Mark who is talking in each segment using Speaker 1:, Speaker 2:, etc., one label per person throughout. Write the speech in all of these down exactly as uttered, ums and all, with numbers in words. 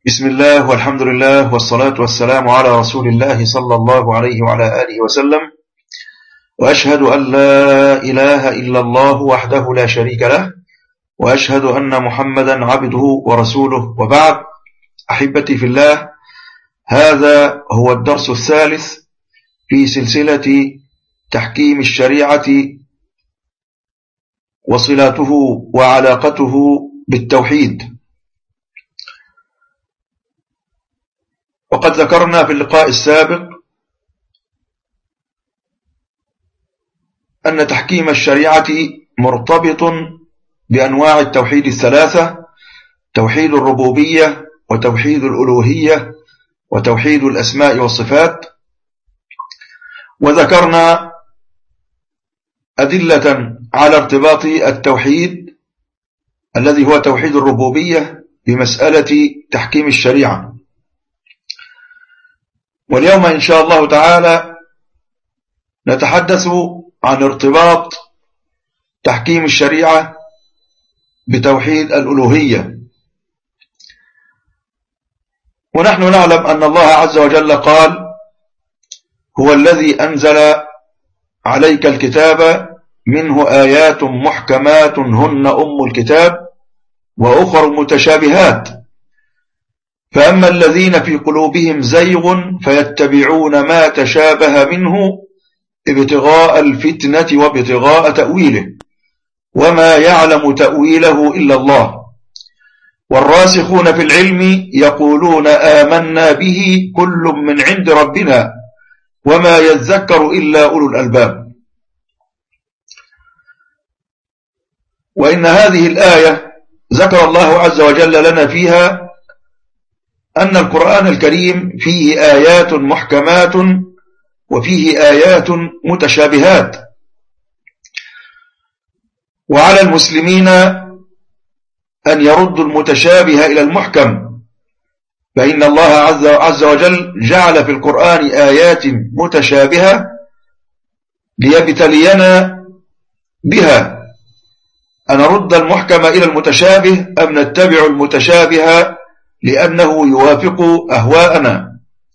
Speaker 1: بسم الله والحمد لله والصلاة والسلام على رسول الله صلى الله عليه وعلى آله وسلم. وأشهد أن لا إله إلا الله وحده لا شريك له، وأشهد أن محمدا عبده ورسوله، وبعد. أحبتي في الله، هذا هو الدرس الثالث في سلسلة تحكيم الشريعة وصلاته وعلاقته بالتوحيد. وقد ذكرنا في اللقاء السابق أن تحكيم الشريعة مرتبط بأنواع التوحيد الثلاثة: توحيد الربوبية، وتوحيد الألوهية، وتوحيد الأسماء والصفات. وذكرنا أدلة على ارتباط التوحيد الذي هو توحيد الربوبية بمسألة تحكيم الشريعة. واليوم إن شاء الله تعالى نتحدث عن ارتباط تحكيم الشريعة بتوحيد الألوهية. ونحن نعلم أن الله عز وجل قال: هو الذي أنزل عليك الكتاب منه آيات محكمات هن أم الكتاب وأخر متشابهات، فأما الذين في قلوبهم زيغ فيتبعون ما تشابه منه ابتغاء الفتنة وابتغاء تأويله، وما يعلم تأويله إلا الله. والراسخون في العلم يقولون آمنا به كل من عند ربنا وما يذكر إلا أولو الألباب. وإن هذه الآية ذكر الله عز وجل لنا فيها أن القرآن الكريم فيه آيات محكمات وفيه آيات متشابهات، وعلى المسلمين أن يردوا المتشابه إلى المحكم، فإن الله عز وجل جعل في القرآن آيات متشابهة ليبتلينا بها أن نرد المحكم إلى المتشابه أم نتبع المتشابه لأنه يوافق أهواءنا.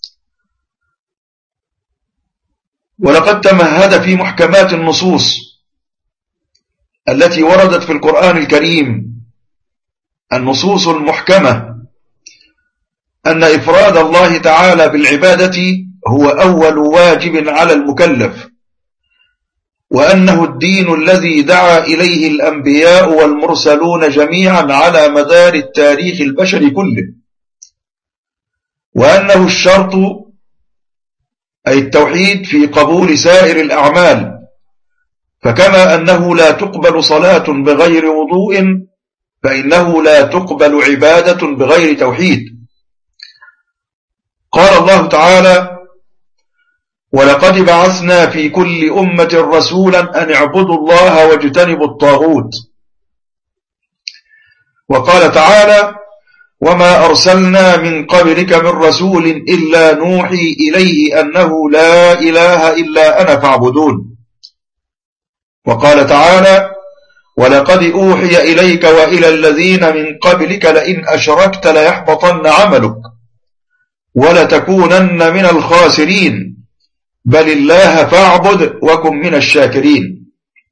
Speaker 1: ولقد تمهد في محكمات النصوص التي وردت في القرآن الكريم، النصوص المحكمة، أن إفراد الله تعالى بالعبادة هو أول واجب على المكلف، وأنه الدين الذي دعا إليه الأنبياء والمرسلون جميعا على مدار التاريخ البشري كله، وأنه الشرط أي التوحيد في قبول سائر الأعمال، فكما أنه لا تقبل صلاة بغير وضوء فإنه لا تقبل عبادة بغير توحيد. قال الله تعالى: ولقد بعثنا في كل أمة رسولا أن اعبدوا الله واجتنبوا الطاغوت. وقال تعالى: وما أرسلنا من قبلك من رسول إلا نوحي إليه أنه لا إله إلا أنا فاعبدون. وقال تعالى: ولقد أوحي إليك وإلى الذين من قبلك لئن أشركت ليحبطن عملك ولتكونن من الخاسرين بل الله فاعبد وكن من الشاكرين.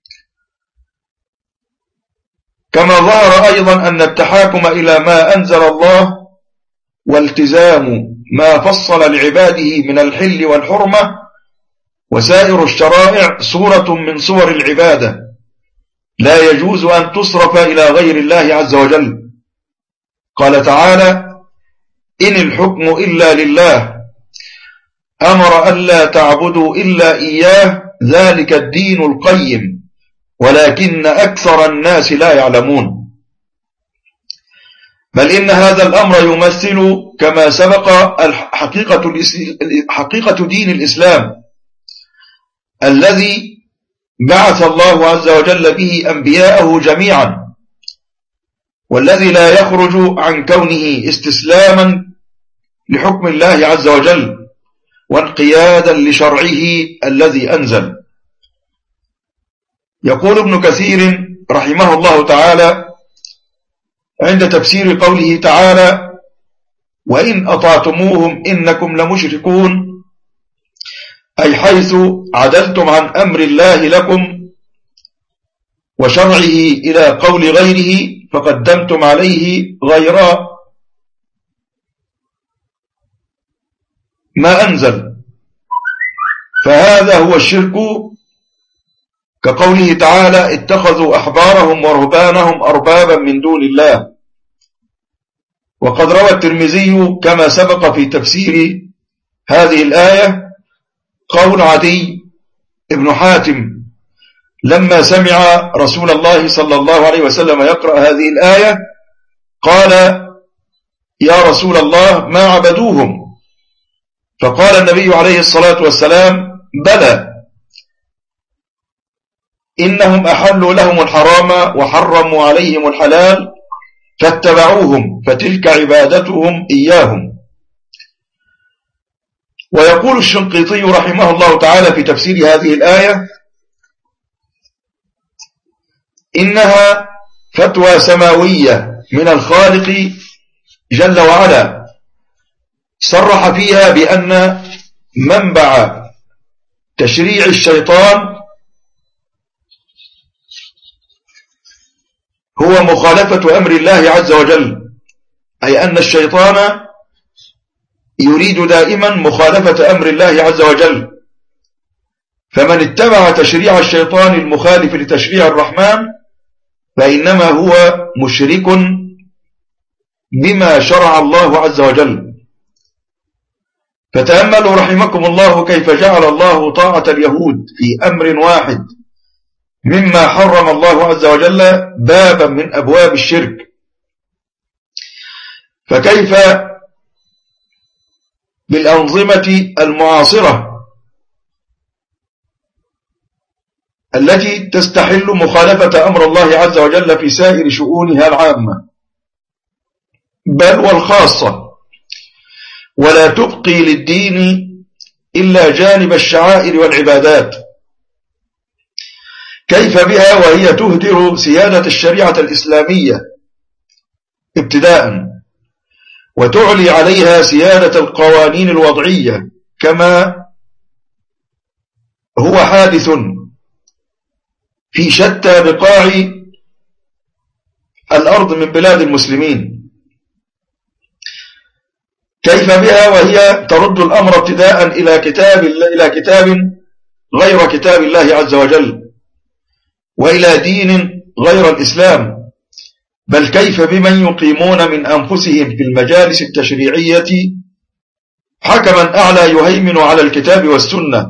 Speaker 1: كما ظهر أيضا أن التحاكم إلى ما أنزل الله والتزام ما فصل لعباده من الحل والحرمة وسائر الشرائع صورة من صور العبادة لا يجوز أن تصرف إلى غير الله عز وجل. قال تعالى: إن الحكم إلا لله أمر ألا تعبدوا إلا إياه ذلك الدين القيم ولكن أكثر الناس لا يعلمون. بل إن هذا الأمر يمثل كما سبق حقيقة, حقيقة دين الإسلام الذي بعث الله عز وجل به أنبياءه جميعا، والذي لا يخرج عن كونه استسلاما لحكم الله عز وجل وانقيادا لشرعه الذي أنزل. يقول ابن كثير رحمه الله تعالى عند تفسير قوله تعالى: وإن أطعتموهم إنكم لمشركون، أي حيث عدلتم عن أمر الله لكم وشرعه إلى قول غيره فقدمتم عليه غير ما أنزل، فهذا هو الشرك، كقوله تعالى اتخذوا أحبارهم ورهبانهم أربابا من دون الله. وقد روى الترمذي كما سبق في تفسير هذه الآية قول عدي ابن حاتم لما سمع رسول الله صلى الله عليه وسلم يقرأ هذه الآية قال يا رسول الله ما عبدوهم؟ فقال النبي عليه الصلاة والسلام بلى، إنهم أحلوا لهم الحرام وحرموا عليهم الحلال فاتبعوهم فتلك عبادتهم إياهم. ويقول الشنقيطي رحمه الله تعالى في تفسير هذه الآية إنها فتوى سماوية من الخالق جل وعلا، صرح فيها بأن منبع تشريع الشيطان هو مخالفة أمر الله عز وجل، أي أن الشيطان يريد دائما مخالفة أمر الله عز وجل، فمن اتبع تشريع الشيطان المخالف لتشريع الرحمن فإنما هو مشرك بما شرع الله عز وجل. فتأملوا رحمكم الله كيف جعل الله طاعة اليهود في أمر واحد مما حرم الله عز وجل بابا من أبواب الشرك، فكيف بالأنظمة المعاصرة التي تستحل مخالفة أمر الله عز وجل في سائر شؤونها العامة بل والخاصة، ولا تبقي للدين إلا جانب الشعائر والعبادات. كيف بها وهي تهدر سيادة الشريعة الإسلامية ابتداء، وتعلي عليها سيادة القوانين الوضعية كما هو حادث في شتى بقاع الأرض من بلاد المسلمين. كيف بها وهي ترد الأمر ابتداء إلى كتاب إلى كتاب غير كتاب الله عز وجل، وإلى دين غير الإسلام، بل كيف بمن يقيمون من أنفسهم في المجالس التشريعية حكما أعلى يهيمن على الكتاب والسنة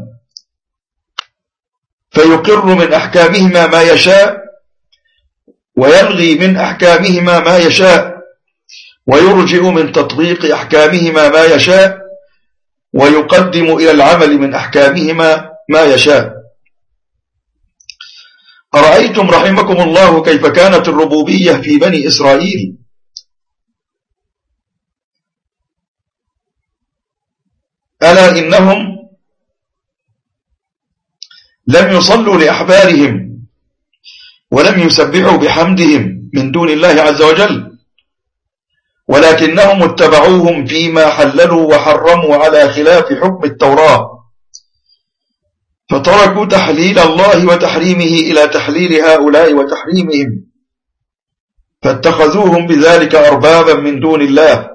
Speaker 1: فيقر من أحكامهما ما يشاء ويلغي من أحكامهما ما يشاء ويرجئ من تطبيق أحكامهما ما يشاء ويقدم إلى العمل من أحكامهما ما يشاء. أرأيتم رحمكم الله كيف كانت الربوبية في بني إسرائيل؟ ألا إنهم لم يصلوا لأحبارهم ولم يسبحوا بحمدهم من دون الله عز وجل، ولكنهم اتبعوهم فيما حللوا وحرموا على خلاف حكم التوراة، فتركوا تحليل الله وتحريمه إلى تحليل هؤلاء وتحريمهم، فاتخذوهم بذلك أربابا من دون الله.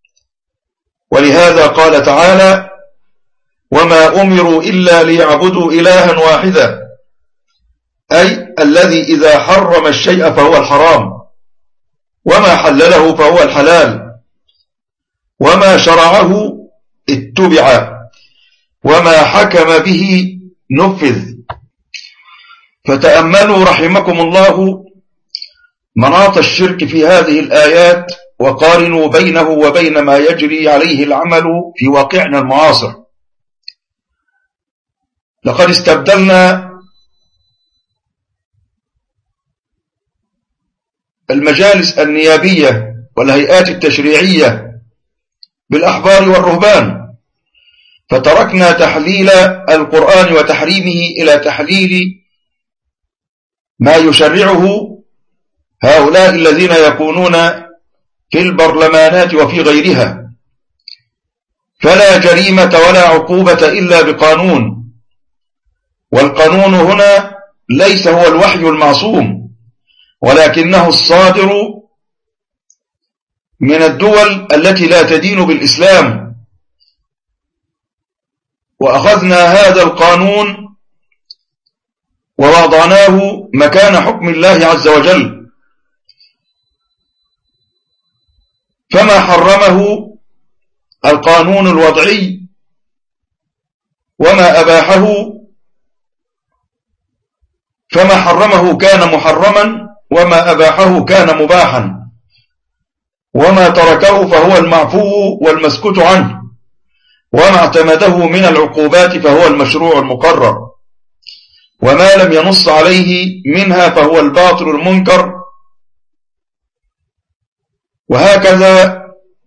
Speaker 1: ولهذا قال تعالى وما أمروا إلا ليعبدوا إلها واحدا، أي الذي إذا حرم الشيء فهو الحرام، وما حلله فهو الحلال، وما شرعه اتبع، وما حكم به نفذ. فتأملوا رحمكم الله مناط الشرك في هذه الآيات وقارنوا بينه وبين ما يجري عليه العمل في واقعنا المعاصر. لقد استبدلنا المجالس النيابية والهيئات التشريعية بالأحبار والرهبان، فتركنا تحليل القرآن وتحريمه إلى تحليل ما يشرعه هؤلاء الذين يكونون في البرلمانات وفي غيرها فلا جريمة ولا عقوبة إلا بقانون. والقانون هنا ليس هو الوحي المعصوم، ولكنه الصادر من الدول التي لا تدين بالإسلام. وأخذنا هذا القانون ووضعناه مكان حكم الله عز وجل، فما حرمه القانون الوضعي وما أباحه فما حرمه كان محرما، وما أباحه كان مباحا، وما تركه فهو المعفو والمسكوت عنه، وما اعتمده من العقوبات فهو المشروع المقرر، وما لم ينص عليه منها فهو الباطل المنكر. وهكذا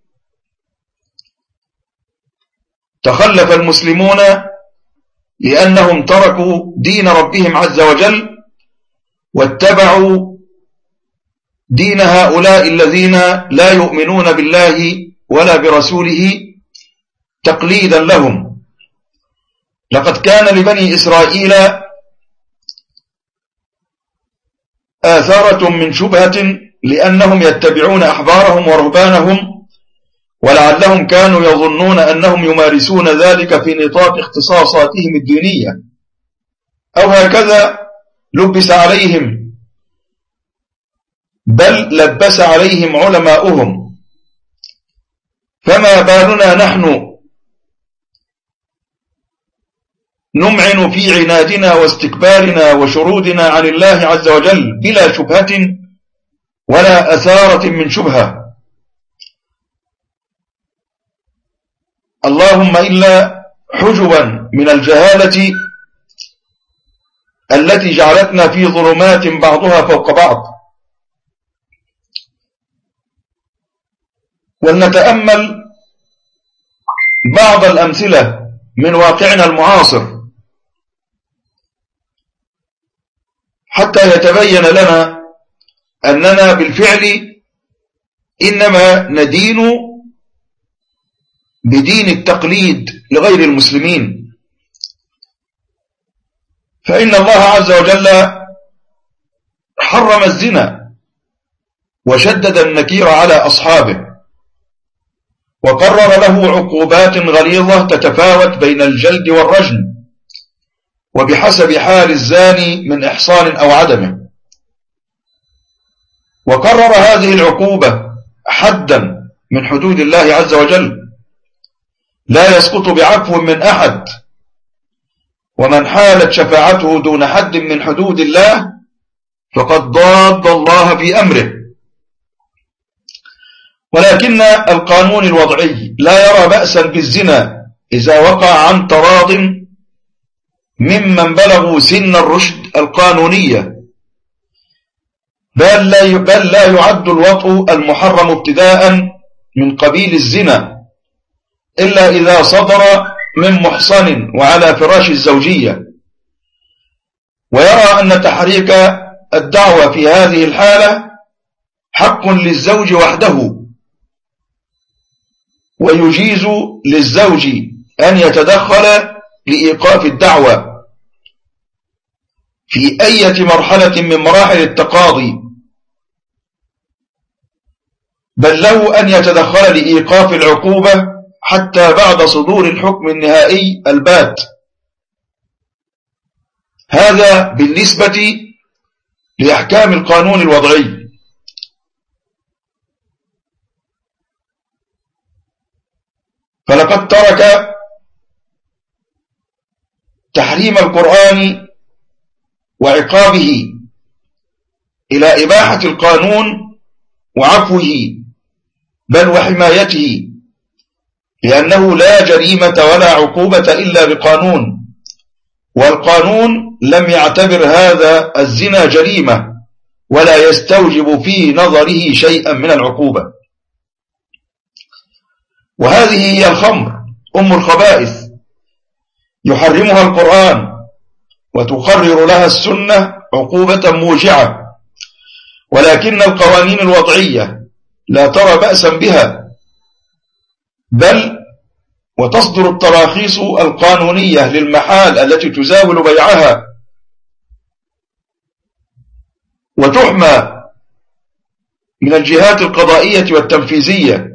Speaker 1: تخلف المسلمون لأنهم تركوا دين ربهم عز وجل واتبعوا دين هؤلاء الذين لا يؤمنون بالله ولا برسوله تقليدا لهم. لقد كان لبني إسرائيل آثارة من شبهة لأنهم يتبعون أحبارهم ورهبانهم، ولعلهم كانوا يظنون أنهم يمارسون ذلك في نطاق اختصاصاتهم الدينية، أو هكذا لبس عليهم، بل لبس عليهم علماؤهم. فما بالنا نحن نمعن في عنادنا واستكبارنا وشرودنا عن الله عز وجل بلا شبهة ولا أثارة من شبهة، اللهم إلا حجبا من الجهالة التي جعلتنا في ظلمات بعضها فوق بعض. ولنتأمل بعض الأمثلة من واقعنا المعاصر حتى يتبين لنا أننا بالفعل إنما ندين بدين التقليد لغير المسلمين. فإن الله عز وجل حرم الزنا وشدد النكير على أصحابه، وقرر له عقوبات غليظة تتفاوت بين الجلد والرجم وبحسب حال الزاني من إحصان أو عدمه، وقرر هذه العقوبة حدا من حدود الله عز وجل لا يسقط بعفو من أحد، ومن حالت شفاعته دون حد من حدود الله فقد ضاد الله في أمره. ولكن القانون الوضعي لا يرى بأسا بالزنا إذا وقع عن تراض ممن بلغوا سن الرشد القانونية، بل لا بل لا يعد الوطء المحرم ابتداء من قبيل الزنا إلا إذا صدر من محصن وعلى فراش الزوجية. ويرى أن تحريك الدعوة في هذه الحالة حق للزوج وحده، ويجيز للزوج أن يتدخل لإيقاف الدعوة في أي مرحلة من مراحل التقاضي، بل له أن يتدخل لإيقاف العقوبة حتى بعد صدور الحكم النهائي البات. هذا بالنسبة لأحكام القانون الوضعي. فلقد ترك تحريم القرآن وعقابه إلى إباحة القانون وعفوه بل وحمايته، لأنه لا جريمة ولا عقوبة إلا بقانون، والقانون لم يعتبر هذا الزنا جريمة ولا يستوجب في نظره شيئا من العقوبة. وهذه هي الخمر أم الخبائث، يحرمها القرآن وتقرر لها السنة عقوبة موجعة، ولكن القوانين الوضعية لا ترى بأسا بها، بل وتصدر التراخيص القانونية للمحال التي تزاول بيعها وتحمى من الجهات القضائية والتنفيذية.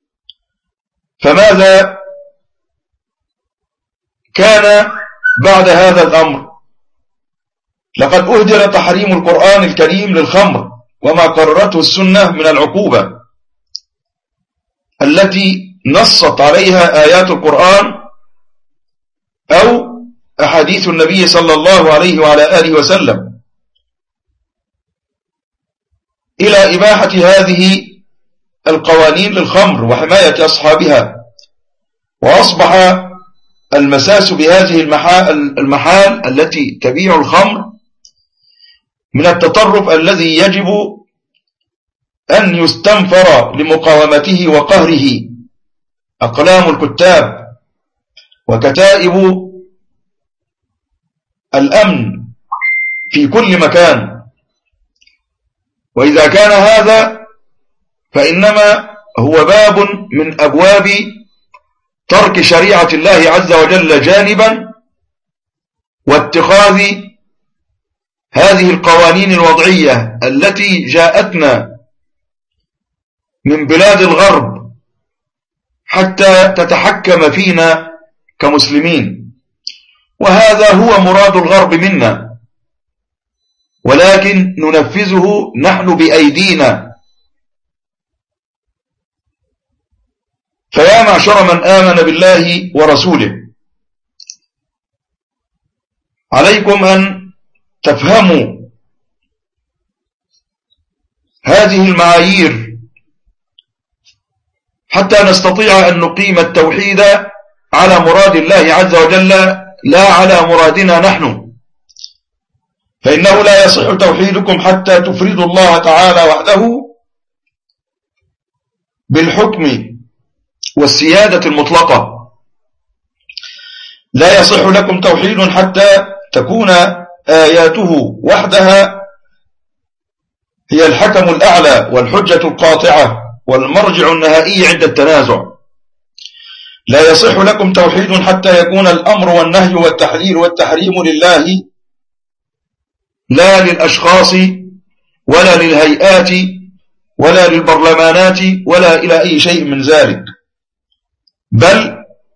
Speaker 1: فماذا كان بعد هذا الأمر؟ لقد أهدر تحريم القرآن الكريم للخمر وما قررته السنة من العقوبة التي نصت عليها آيات القرآن أو أحاديث النبي صلى الله عليه وعلى آله وسلم، إلى إباحة هذه القوانين للخمر وحماية أصحابها. وأصبح المساس بهذه المحال التي تبيع الخمر من التطرف الذي يجب أن يستنفر لمقاومته وقهره أقلام الكتاب وكتائب الأمن في كل مكان. وإذا كان هذا فإنما هو باب من أبواب ترك شريعة الله عز وجل جانبا واتخاذ هذه القوانين الوضعية التي جاءتنا من بلاد الغرب حتى تتحكم فينا كمسلمين. وهذا هو مراد الغرب منا، ولكن ننفذه نحن بأيدينا. فيا معشر من آمن بالله ورسوله، عليكم أن تفهموا هذه المعايير حتى نستطيع أن نقيم التوحيد على مراد الله عز وجل لا على مرادنا نحن. فإنه لا يصح توحيدكم حتى تفردوا الله تعالى وحده بالحكم والسيادة المطلقة. لا يصح لكم توحيد حتى تكون آياته وحدها هي الحكم الأعلى والحجة القاطعة والمرجع النهائي عند التنازع. لا يصح لكم توحيد حتى يكون الأمر والنهي والتحليل والتحريم لله لا للأشخاص ولا للهيئات ولا للبرلمانات ولا إلى أي شيء من ذلك، بل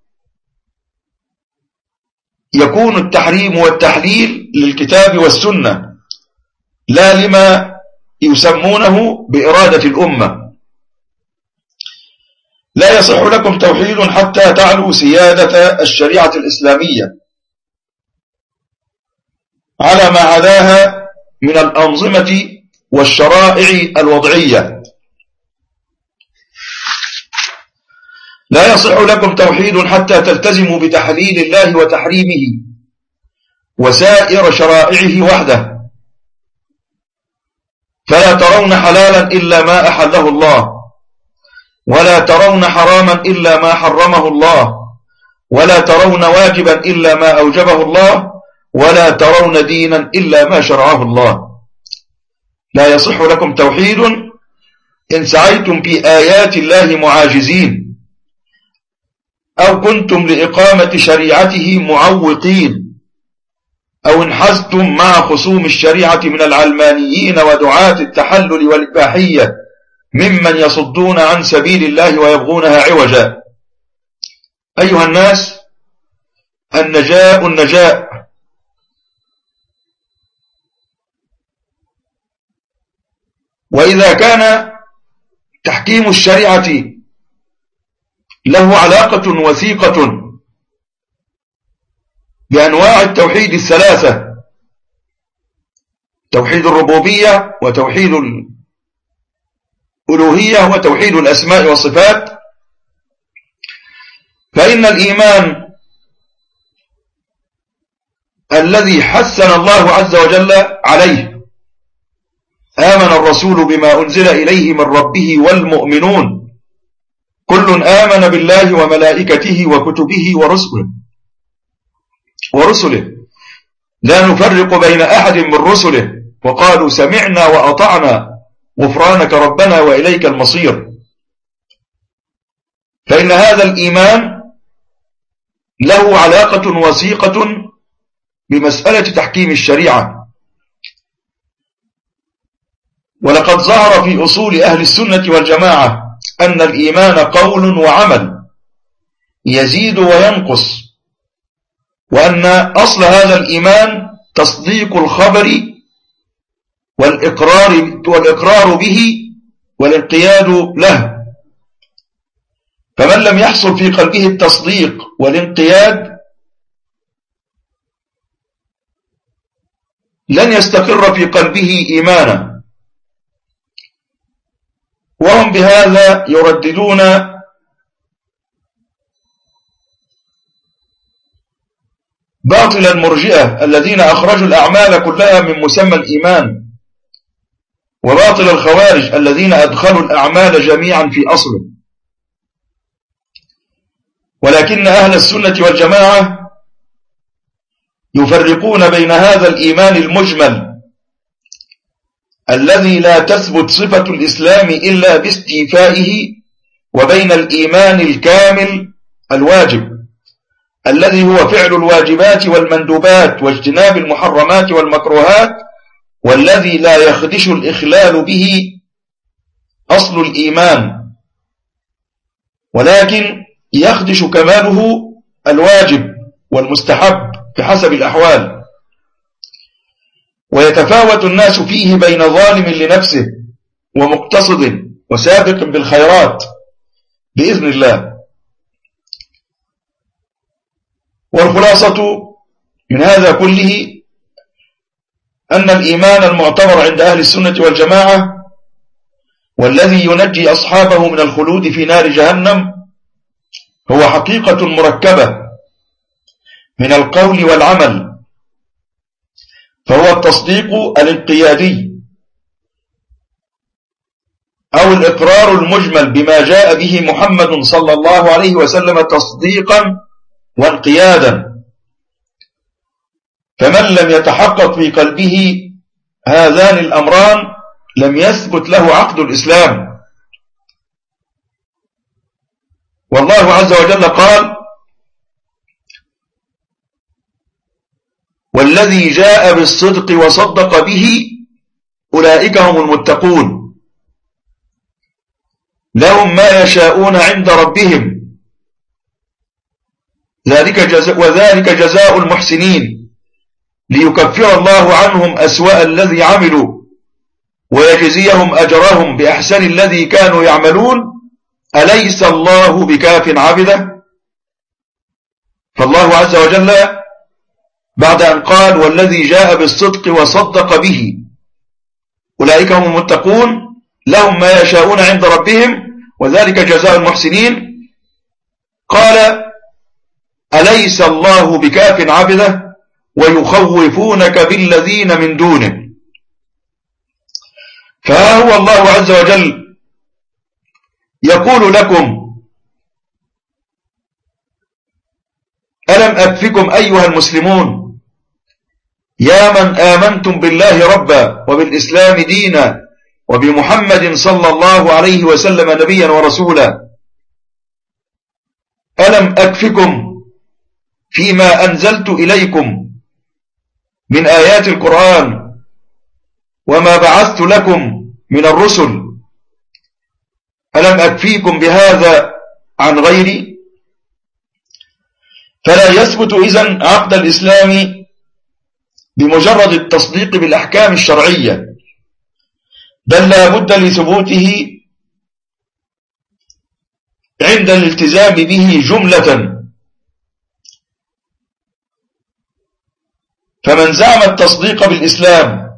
Speaker 1: يكون التحريم والتحليل للكتاب والسنة لا لما يسمونه بإرادة الأمة. لا يصح لكم توحيد حتى تعلو سيادة الشريعة الإسلامية على ما عداها من الأنظمة والشرائع الوضعية. لا يصح لكم توحيد حتى تلتزموا بتحليل الله وتحريمه وسائر شرائعه وحده، فلا ترون حلالا إلا ما أحله الله، ولا ترون حراما إلا ما حرمه الله، ولا ترون واجبا إلا ما أوجبه الله، ولا ترون دينا إلا ما شرعه الله. لا يصح لكم توحيد إن سعيتم في آيات الله معاجزين أو كنتم لإقامة شريعته معوقين أو انحزتم مع خصوم الشريعة من العلمانيين ودعاة التحلل والإباحية ممن يصدون عن سبيل الله ويبغونها عوجا. أيها الناس، النجاء النجاء، وإذا كان تحكيم الشريعة له علاقة وثيقة بأنواع التوحيد الثلاثة، توحيد الربوبية وتوحيد الألوهية وتوحيد الأسماء والصفات، فإن الإيمان الذي حثنا الله عز وجل عليه: آمن الرسول بما أنزل إليه من ربه والمؤمنون كل آمن بالله وملائكته وكتبه ورسله ورسله لا نفرق بين أحد من رسله وقالوا سمعنا وأطعنا غفرانك ربنا وإليك المصير. فإن هذا الإيمان له علاقة وثيقة بمسألة تحكيم الشريعة. ولقد ظهر في أصول أهل السنة والجماعة أن الإيمان قول وعمل يزيد وينقص، وأن أصل هذا الإيمان تصديق الخبر والإقرار, والإقرار به والانقياد له. فمن لم يحصل في قلبه التصديق والانقياد لن يستقر في قلبه إيمانا. وهم بهذا يرددون باطل المرجئة الذين أخرجوا الأعمال كلها من مسمى الإيمان، وباطل الخوارج الذين أدخلوا الأعمال جميعا في أصله. ولكن أهل السنة والجماعة يفرقون بين هذا الإيمان المجمل الذي لا تثبت صفة الإسلام إلا باستيفائه، وبين الإيمان الكامل الواجب الذي هو فعل الواجبات والمندوبات واجتناب المحرمات والمكروهات، والذي لا يخدش الإخلال به أصل الإيمان، ولكن يخدش كماله الواجب والمستحب بحسب الأحوال. ويتفاوت الناس فيه بين ظالم لنفسه ومقتصد وسابق بالخيرات بإذن الله. والخلاصة من هذا كله أن الإيمان المعتبر عند أهل السنة والجماعة والذي ينجي أصحابه من الخلود في نار جهنم هو حقيقة مركبة من القول والعمل، فهو التصديق الانقيادي أو الإقرار المجمل بما جاء به محمد صلى الله عليه وسلم تصديقا وانقيادا. فمن لم يتحقق في قلبه هذان الأمران لم يثبت له عقد الإسلام. والله عز وجل قال: والذي جاء بالصدق وصدق به أولئك هم المتقون لهم ما يشاءون عند ربهم ذلك جزاء وذلك جزاء المحسنين ليكفر الله عنهم أسوأ الذي عملوا ويجزيهم أجرهم بأحسن الذي كانوا يعملون أليس الله بكاف عبده. فالله عز وجل بعد أن قال والذي جاء بالصدق وصدق به أولئك هم المتقون لهم ما يشاءون عند ربهم وذلك جزاء المحسنين، قال أليس الله بكاف عبده ويخوفونك بالذين من دونه. فها هو الله عز وجل يقول لكم: ألم أكفكم أيها المسلمون يا من آمنتم بالله ربا وبالإسلام دينا وبمحمد صلى الله عليه وسلم نبيا ورسولا، ألم أكفكم فيما أنزلت إليكم من آيات القرآن وما بعثت لكم من الرسل، ألم أكفيكم بهذا عن غيري؟ فلا يثبت إذن عقد الإسلام بمجرد التصديق بالأحكام الشرعية، بل لا بد لثبوته عند الالتزام به جملة. فمن زعم التصديق بالإسلام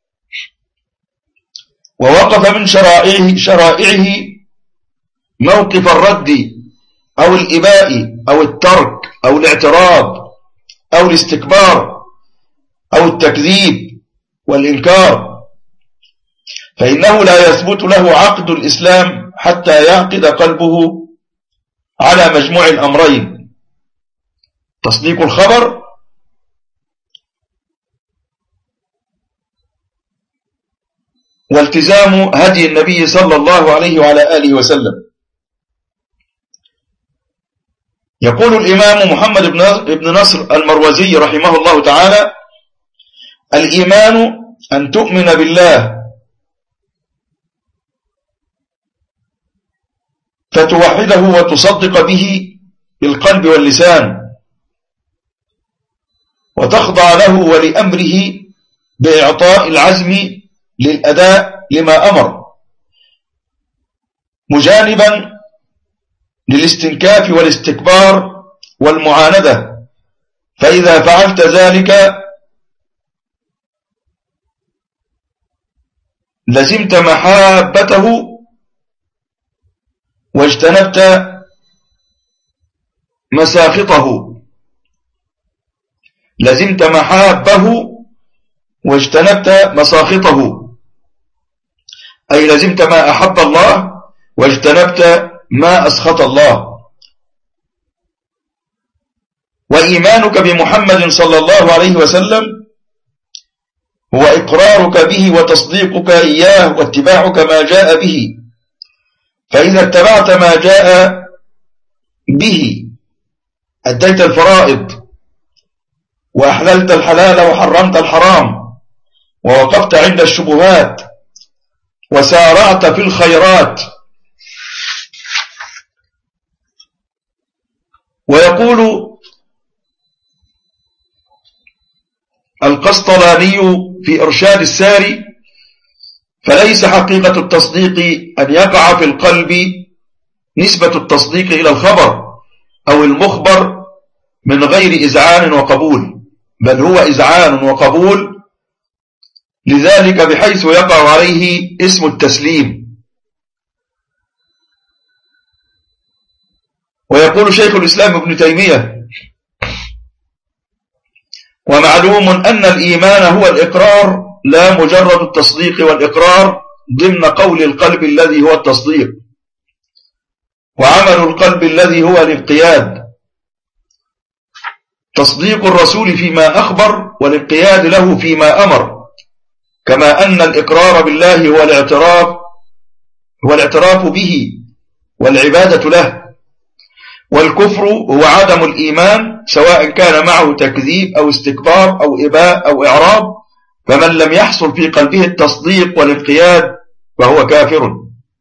Speaker 1: ووقف من شرائعه, شرائعه موقف الرد أو الإباء أو الترك أو الاعتراض أو الاستكبار أو التكذيب والإنكار، فإنه لا يثبت له عقد الإسلام حتى يعقد قلبه على مجموع الأمرين: تصديق الخبر والتزام هدي النبي صلى الله عليه وعلى آله وسلم. يقول الإمام محمد بن نصر المروزي رحمه الله تعالى: الإيمان أن تؤمن بالله فتوحده وتصدق به بالقلب واللسان، وتخضع له ولأمره بإعطاء العزم للأداء لما أمر، مجانبا للاستنكاف والاستكبار والمعاندة. فإذا فعلت ذلك لزمت محابته واجتنبت مساخطه لزمت محابه واجتنبت مساخطه أي لزمت ما أحب الله واجتنبت ما أسخط الله. وإيمانك بمحمد صلى الله عليه وسلم هو إقرارك به وتصديقك إياه واتباعك ما جاء به. فإذا اتبعت ما جاء به أديت الفرائض وأحللت الحلال وحرمت الحرام، ووقفت عند الشبهات وسارعت في الخيرات. ويقول القسطلاني في إرشاد الساري: فليس حقيقة التصديق أن يقع في القلب نسبة التصديق إلى الخبر أو المخبر من غير إذعان وقبول، بل هو إذعان وقبول، لذلك بحيث يقع عليه اسم التسليم. ويقول شيخ الإسلام ابن تيمية: ومعلوم أن الإيمان هو الإقرار لا مجرد التصديق والإقرار ضمن قول القلب الذي هو التصديق، وعمل القلب الذي هو الانقياد، تصديق الرسول فيما أخبر والانقياد له فيما أمر، كما أن الإقرار بالله هو الاعتراف هو الاعتراف به والعبادة له. والكفر هو عدم الإيمان سواء كان معه تكذيب أو استكبار أو إباء أو إعراض، فمن لم يحصل في قلبه التصديق والانقياد فهو كافر.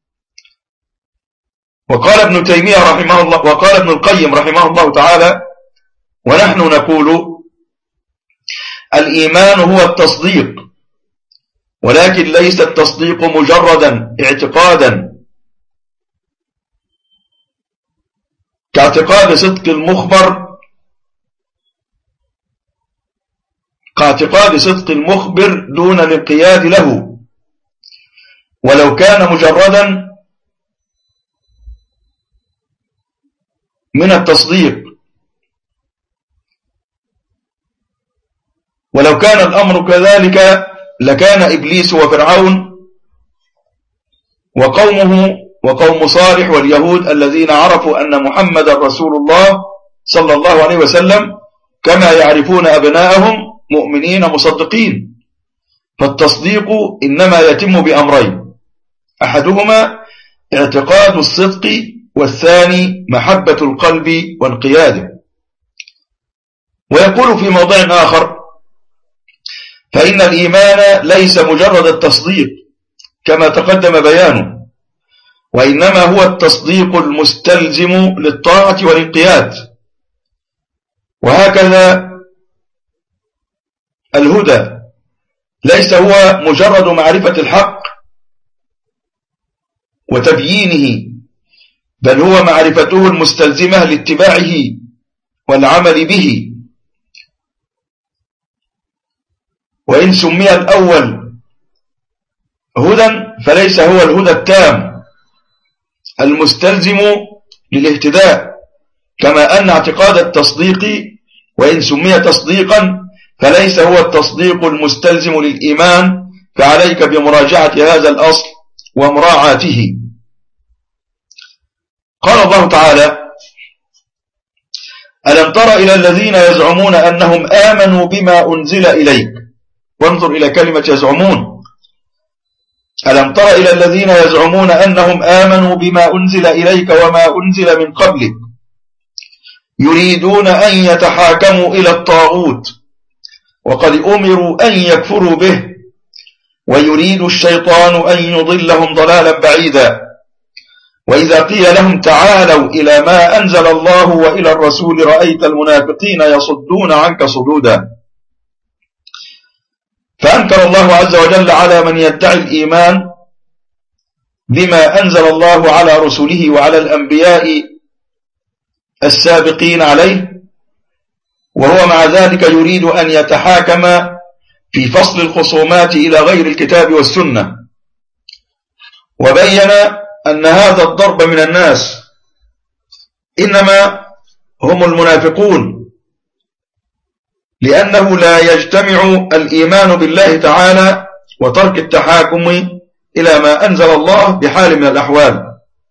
Speaker 1: وقال ابن تيمية رحمه الله وقال ابن القيم رحمه الله تعالى: ونحن نقول الإيمان هو التصديق، ولكن ليس التصديق مجردا اعتقادا كاعتقاد صدق المخبر كاعتقاد صدق المخبر دون الانقياد له، ولو كان مجردا من التصديق، ولو كان الأمر كذلك لكان إبليس وفرعون وقومه وقوم صالح واليهود الذين عرفوا أن محمد رسول الله صلى الله عليه وسلم كما يعرفون أبناءهم مؤمنين مصدقين. فالتصديق إنما يتم بأمرين: أحدهما اعتقاد الصدق، والثاني محبة القلب وانقياده. ويقول في موضع آخر: فإن الإيمان ليس مجرد التصديق كما تقدم بيانه، وإنما هو التصديق المستلزم للطاعة والانقياد. وهكذا الهدى ليس هو مجرد معرفة الحق وتبيينه، بل هو معرفته المستلزمة لاتباعه والعمل به. وإن سمي الأول هدى فليس هو الهدى التام المستلزم للاهتداء، كما أن اعتقاد التصديق وإن سمي تصديقا فليس هو التصديق المستلزم للإيمان، فعليك بمراجعة هذا الأصل ومراعاته. قال الله تعالى: ألم تر إلى الذين يزعمون أنهم آمنوا بما أنزل إليك. وانظر إلى كلمة يزعمون. ألم تر إلى الذين يزعمون أنهم آمنوا بما أنزل إليك وما أنزل من قبلك يريدون أن يتحاكموا إلى الطاغوت وقد أمروا أن يكفروا به، ويريد الشيطان أن يضلهم ضلالا بعيدا. وإذا قيل لهم تعالوا إلى ما أنزل الله وإلى الرسول رأيت المنافقين يصدون عنك صدودا. فأنكر الله عز وجل على من يدعي الإيمان بما أنزل الله على رسله وعلى الأنبياء السابقين عليه، وهو مع ذلك يريد أن يتحاكم في فصل الخصومات إلى غير الكتاب والسنة. وبين أن هذا الضرب من الناس إنما هم المنافقون، لأنه لا يجتمع الإيمان بالله تعالى وترك التحاكم إلى ما أنزل الله بحال من الأحوال.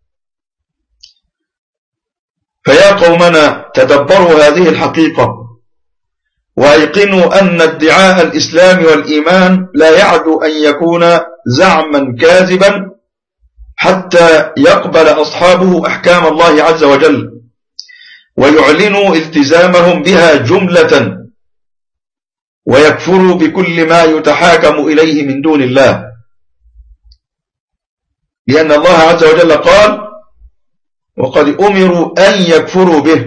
Speaker 1: فيا قومنا تدبروا هذه الحقيقة، وأيقنوا أن ادعاء الإسلام والإيمان لا يعدو أن يكون زعما كاذبا حتى يقبل أصحابه أحكام الله عز وجل ويعلنوا التزامهم بها جملة، ويكفروا بكل ما يتحاكم إليه من دون الله، لأن الله عز وجل قال وقد أمروا أن يكفروا به.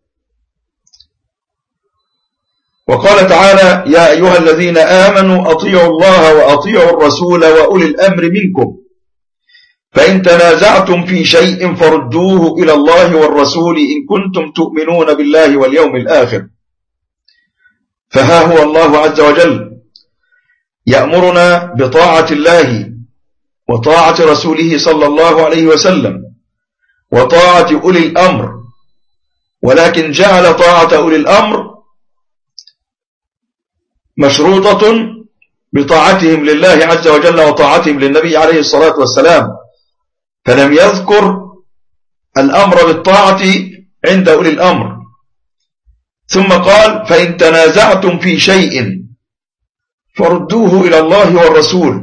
Speaker 1: وقال تعالى يا أيها الذين آمنوا أطيعوا الله وأطيعوا الرسول وأولي الأمر منكم فإن تنازعتم في شيء فردوه إلى الله والرسول إن كنتم تؤمنون بالله واليوم الآخر. فها هو الله عز وجل يأمرنا بطاعة الله وطاعة رسوله صلى الله عليه وسلم وطاعة أولي الأمر، ولكن جعل طاعة أولي الأمر مشروطة بطاعتهم لله عز وجل وطاعتهم للنبي عليه الصلاة والسلام، فلم يذكر الأمر بالطاعة عند أولي الأمر. ثم قال فإن تنازعتم في شيء فردوه إلى الله والرسول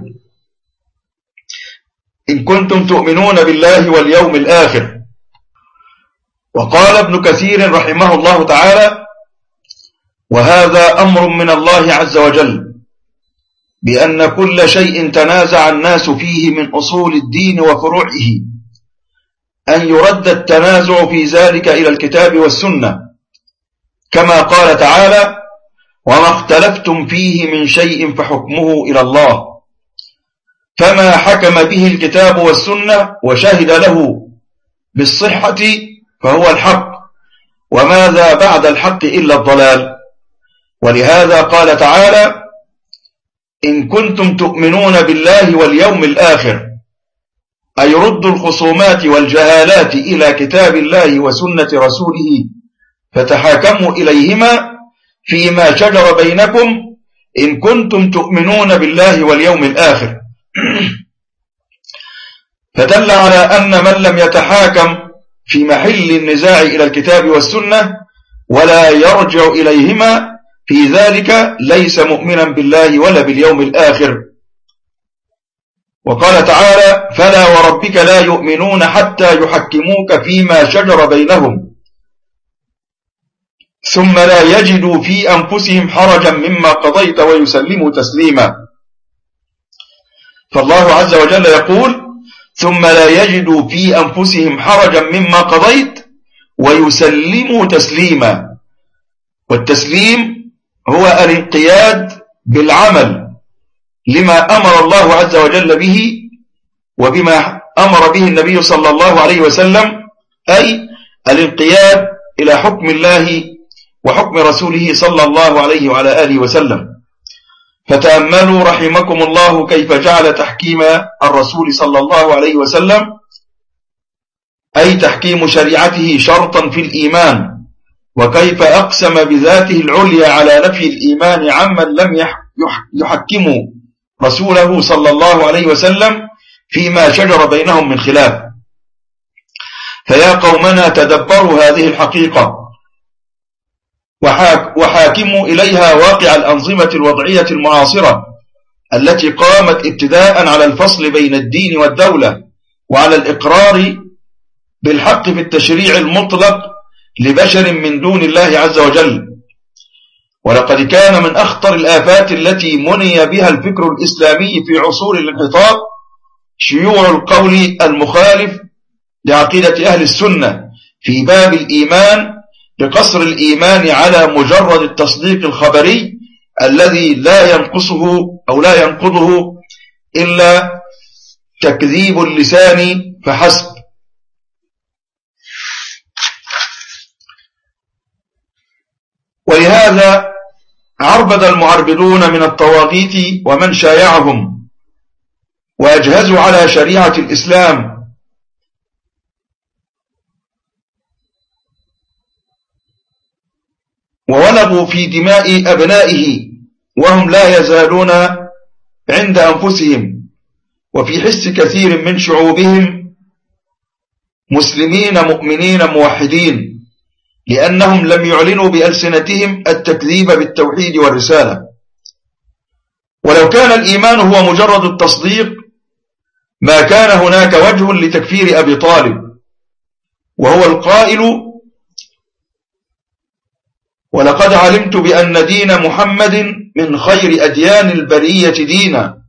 Speaker 1: إن كنتم تؤمنون بالله واليوم الآخر. وقال ابن كثير رحمه الله تعالى وهذا أمر من الله عز وجل بأن كل شيء تنازع الناس فيه من أصول الدين وفروعه أن يرد التنازع في ذلك إلى الكتاب والسنة، كما قال تعالى وما اختلفتم فيه من شيء فحكمه إلى الله، فما حكم به الكتاب والسنة وشهد له بالصحة فهو الحق، وماذا بعد الحق إلا الضلال. ولهذا قال تعالى إن كنتم تؤمنون بالله واليوم الآخر، أي ردوا الخصومات والجهالات إلى كتاب الله وسنة رسوله فتحاكموا إليهما فيما شجر بينكم إن كنتم تؤمنون بالله واليوم الآخر. فدل على أن من لم يتحاكم في محل النزاع إلى الكتاب والسنة ولا يرجع إليهما في ذلك ليس مؤمنا بالله ولا باليوم الآخر. وقال تعالى فلا وربك لا يؤمنون حتى يحكموك فيما شجر بينهم ثم لا يجدوا في أنفسهم حرجا مما قضيت ويسلموا تسليما. فالله عز وجل يقول ثم لا يجدوا في أنفسهم حرجا مما قضيت ويسلموا تسليما. والتسليم هو الانقياد بالعمل لما أمر الله عز وجل به وبما أمر به النبي صلى الله عليه وسلم، أي الانقياد إلى حكم الله وحكم رسوله صلى الله عليه وعلى آله وسلم. فتأملوا رحمكم الله كيف جعل تحكيم الرسول صلى الله عليه وسلم أي تحكيم شريعته شرطا في الإيمان، وكيف أقسم بذاته العليا على نفي الإيمان عمن لم يحكموا رسوله صلى الله عليه وسلم فيما شجر بينهم من خلاف. فيا قومنا تدبروا هذه الحقيقة وحاكموا إليها واقع الأنظمة الوضعية المعاصرة التي قامت ابتداء على الفصل بين الدين والدولة وعلى الإقرار بالحق في التشريع المطلق لبشر من دون الله عز وجل. ولقد كان من أخطر الآفات التي مني بها الفكر الإسلامي في عصور الانحطاط شيوع القول المخالف لعقيدة أهل السنة في باب الإيمان بقصر الإيمان على مجرد التصديق الخبري الذي لا ينقصه أو لا ينقضه إلا تكذيب اللسان فحسب. ولهذا عربد المعربدون من الطواغيت ومن شايعهم وأجهزوا على شريعة الإسلام وولغوا في دماء أبنائه وهم لا يزالون عند أنفسهم وفي حس كثير من شعوبهم مسلمين مؤمنين موحدين، لأنهم لم يعلنوا بألسنتهم التكذيب بالتوحيد والرسالة. ولو كان الإيمان هو مجرد التصديق ما كان هناك وجه لتكفير أبي طالب، وهو القائل: ولقد علمت بأن دين محمد من خير أديان البرية دينا،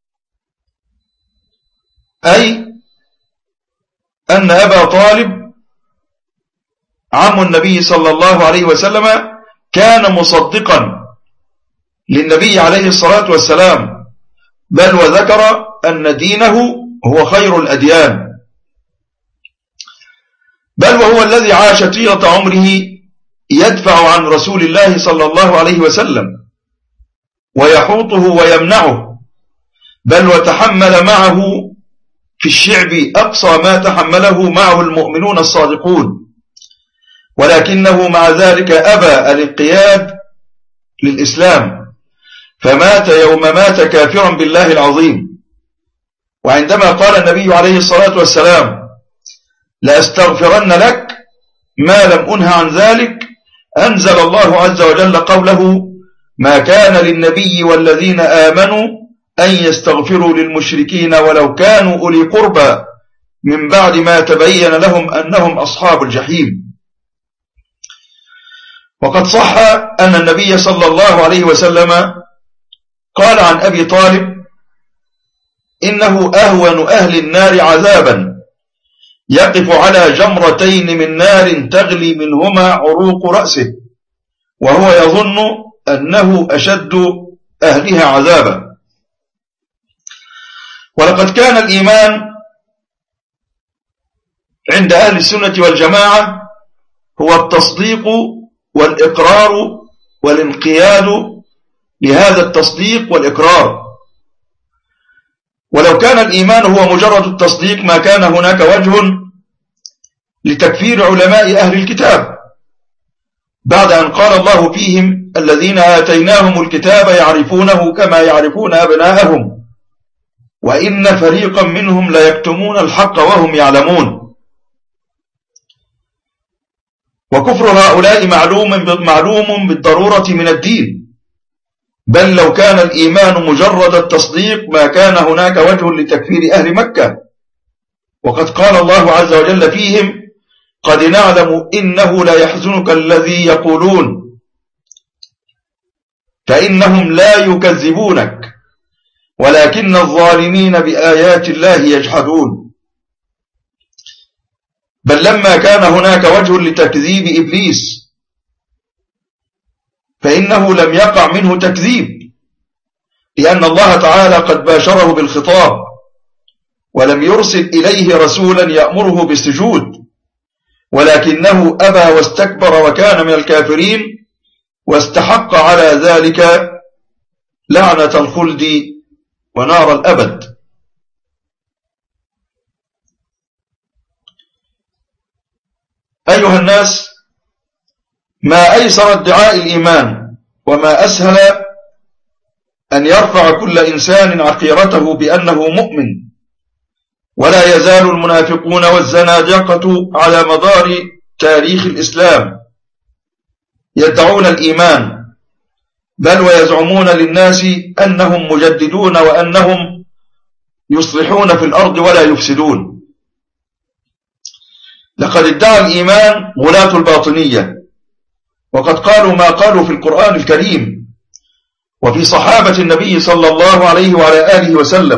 Speaker 1: أي أن أبا طالب عم النبي صلى الله عليه وسلم كان مصدقا للنبي عليه الصلاة والسلام، بل وذكر أن دينه هو خير الأديان، بل وهو الذي عاش طيلة عمره يدفع عن رسول الله صلى الله عليه وسلم ويحوطه ويمنعه، بل وتحمل معه في الشعب أقصى ما تحمله معه المؤمنون الصادقون، ولكنه مع ذلك أبى الانقياد للإسلام، فمات يوم مات كافرا بالله العظيم. وعندما قال النبي عليه الصلاة والسلام: لأستغفرن لك ما لم أنه عن ذلك، أنزل الله عز وجل قوله: ما كان للنبي والذين آمنوا أن يستغفروا للمشركين ولو كانوا أولي قربى من بعد ما تبين لهم أنهم أصحاب الجحيم. وقد صح أن النبي صلى الله عليه وسلم قال عن أبي طالب: إنه أهون أهل النار عذابا يقف على جمرتين من نار تغلي منهما عروق رأسه، وهو يظن أنه أشد أهلها عذابا. ولقد كان الإيمان عند أهل السنة والجماعة هو التصديق والإقرار والانقياد لهذا التصديق والإقرار. ولو كان الإيمان هو مجرد التصديق ما كان هناك وجه لتكفير علماء أهل الكتاب، بعد أن قال الله فيهم: الذين آتيناهم الكتاب يعرفونه كما يعرفون أبناءهم وإن فريقا منهم ليكتمون الحق وهم يعلمون. وكفر هؤلاء معلوم معلوم بالضرورة من الدين، بل لو كان الإيمان مجرد التصديق ما كان هناك وجه لتكفير أهل مكة. وقد قال الله عز وجل فيهم: قد نعلم إنه لا يحزنك الذي يقولون فإنهم لا يكذبونك ولكن الظالمين بآيات الله يجحدون. بل لما كان هناك وجه لتكذيب إبليس فإنه لم يقع منه تكذيب، لأن الله تعالى قد باشره بالخطاب ولم يرسل إليه رسولا يأمره بالسجود، ولكنه أبى واستكبر وكان من الكافرين، واستحق على ذلك لعنة الخلد ونار الأبد. أيها الناس، ما أيسر ادعاء الإيمان وما أسهل أن يرفع كل إنسان عقيرته بأنه مؤمن، ولا يزال المنافقون والزنادقة على مدار تاريخ الإسلام يدعون الإيمان، بل ويزعمون للناس أنهم مجددون وأنهم يصلحون في الأرض ولا يفسدون. لقد ادعى الإيمان غلاة الباطنية، وقد قالوا ما قالوا في القرآن الكريم وفي صحابة النبي صلى الله عليه وعلى آله وسلم،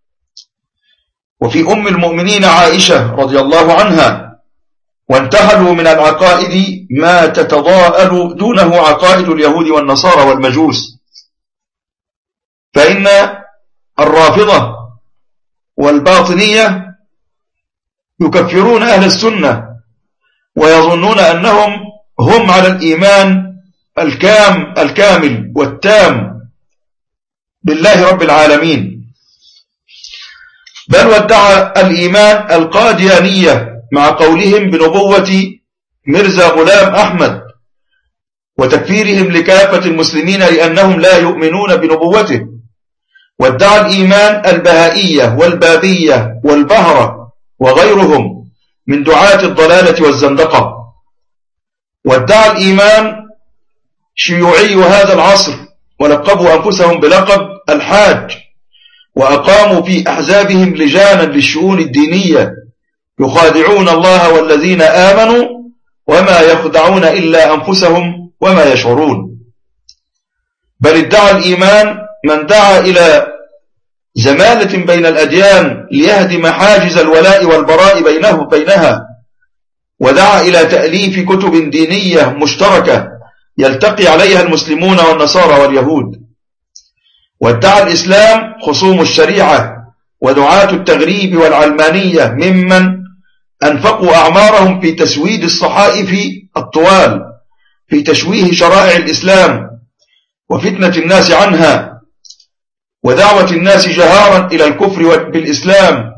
Speaker 1: وفي أم المؤمنين عائشة رضي الله عنها، وانتهلوا من العقائد ما تتضاءل دونه عقائد اليهود والنصارى والمجوس. فإن الرافضة والباطنية يكفرون أهل السنة ويظنون أنهم هم على الإيمان الكام الكامل والتام بالله رب العالمين، بل وادعى الإيمان القاديانية مع قولهم بنبوة مرزا غلام أحمد وتكفيرهم لكافة المسلمين لأنهم لا يؤمنون بنبوته، وادعى الإيمان البهائية والبابية والبهرة وغيرهم من دعاة الضلالة والزندقة، وادعى الإيمان شيوعي هذا العصر ولقبوا أنفسهم بلقب الحاج، وأقاموا في أحزابهم لجانا للشؤون الدينية يخادعون الله والذين آمنوا وما يخدعون إلا أنفسهم وما يشعرون. بل ادعى الإيمان من دعا إلى زمالة بين الأديان ليهدم حاجز الولاء والبراء بينه بينها، ودعا إلى تأليف كتب دينية مشتركة يلتقي عليها المسلمون والنصارى واليهود. وادعى الإسلام خصوم الشريعة ودعاة التغريب والعلمانية ممن أنفقوا أعمارهم في تسويد الصحائف الطوال في تشويه شرائع الإسلام وفتنة الناس عنها ودعوة الناس جهارا إلى الكفر بالإسلام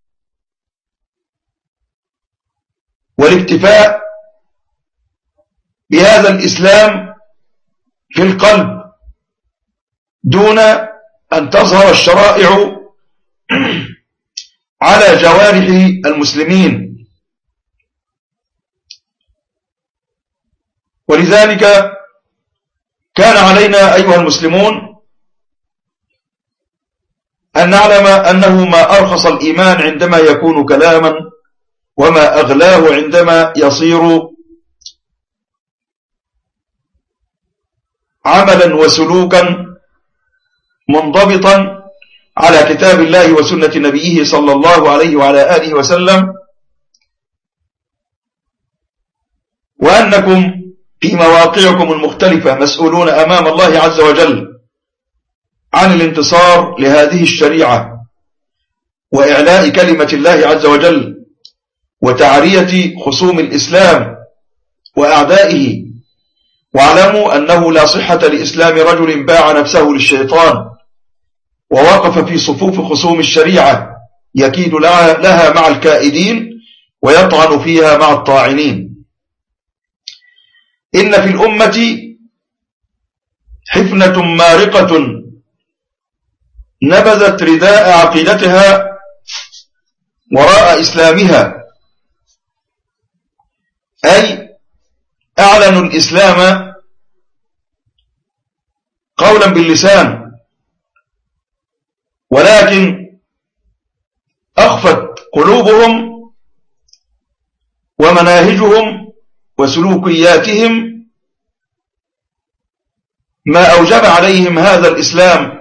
Speaker 1: والاكتفاء بهذا الإسلام في القلب دون أن تظهر الشرائع على جوارح المسلمين. ولذلك كان علينا أيها المسلمون أن نعلم أنه ما أرخص الإيمان عندما يكون كلاما، وما أغلاه عندما يصير عملا وسلوكا منضبطا على كتاب الله وسنة نبيه صلى الله عليه وعلى آله وسلم، وأنكم في مواقعكم المختلفة مسؤولون أمام الله عز وجل عن الانتصار لهذه الشريعة وإعلاء كلمة الله عز وجل وتعرية خصوم الإسلام وأعدائه. واعلموا أنه لا صحة لإسلام رجل باع نفسه للشيطان ووقف في صفوف خصوم الشريعة يكيد لها مع الكائدين ويطعن فيها مع الطاعنين. إن في الأمة حفنة مارقة نبذت رداء عقيدتها وراء إسلامها، أي أعلنوا الإسلام قولا باللسان، ولكن أخفت قلوبهم ومناهجهم وسلوكياتهم ما أوجب عليهم هذا الإسلام،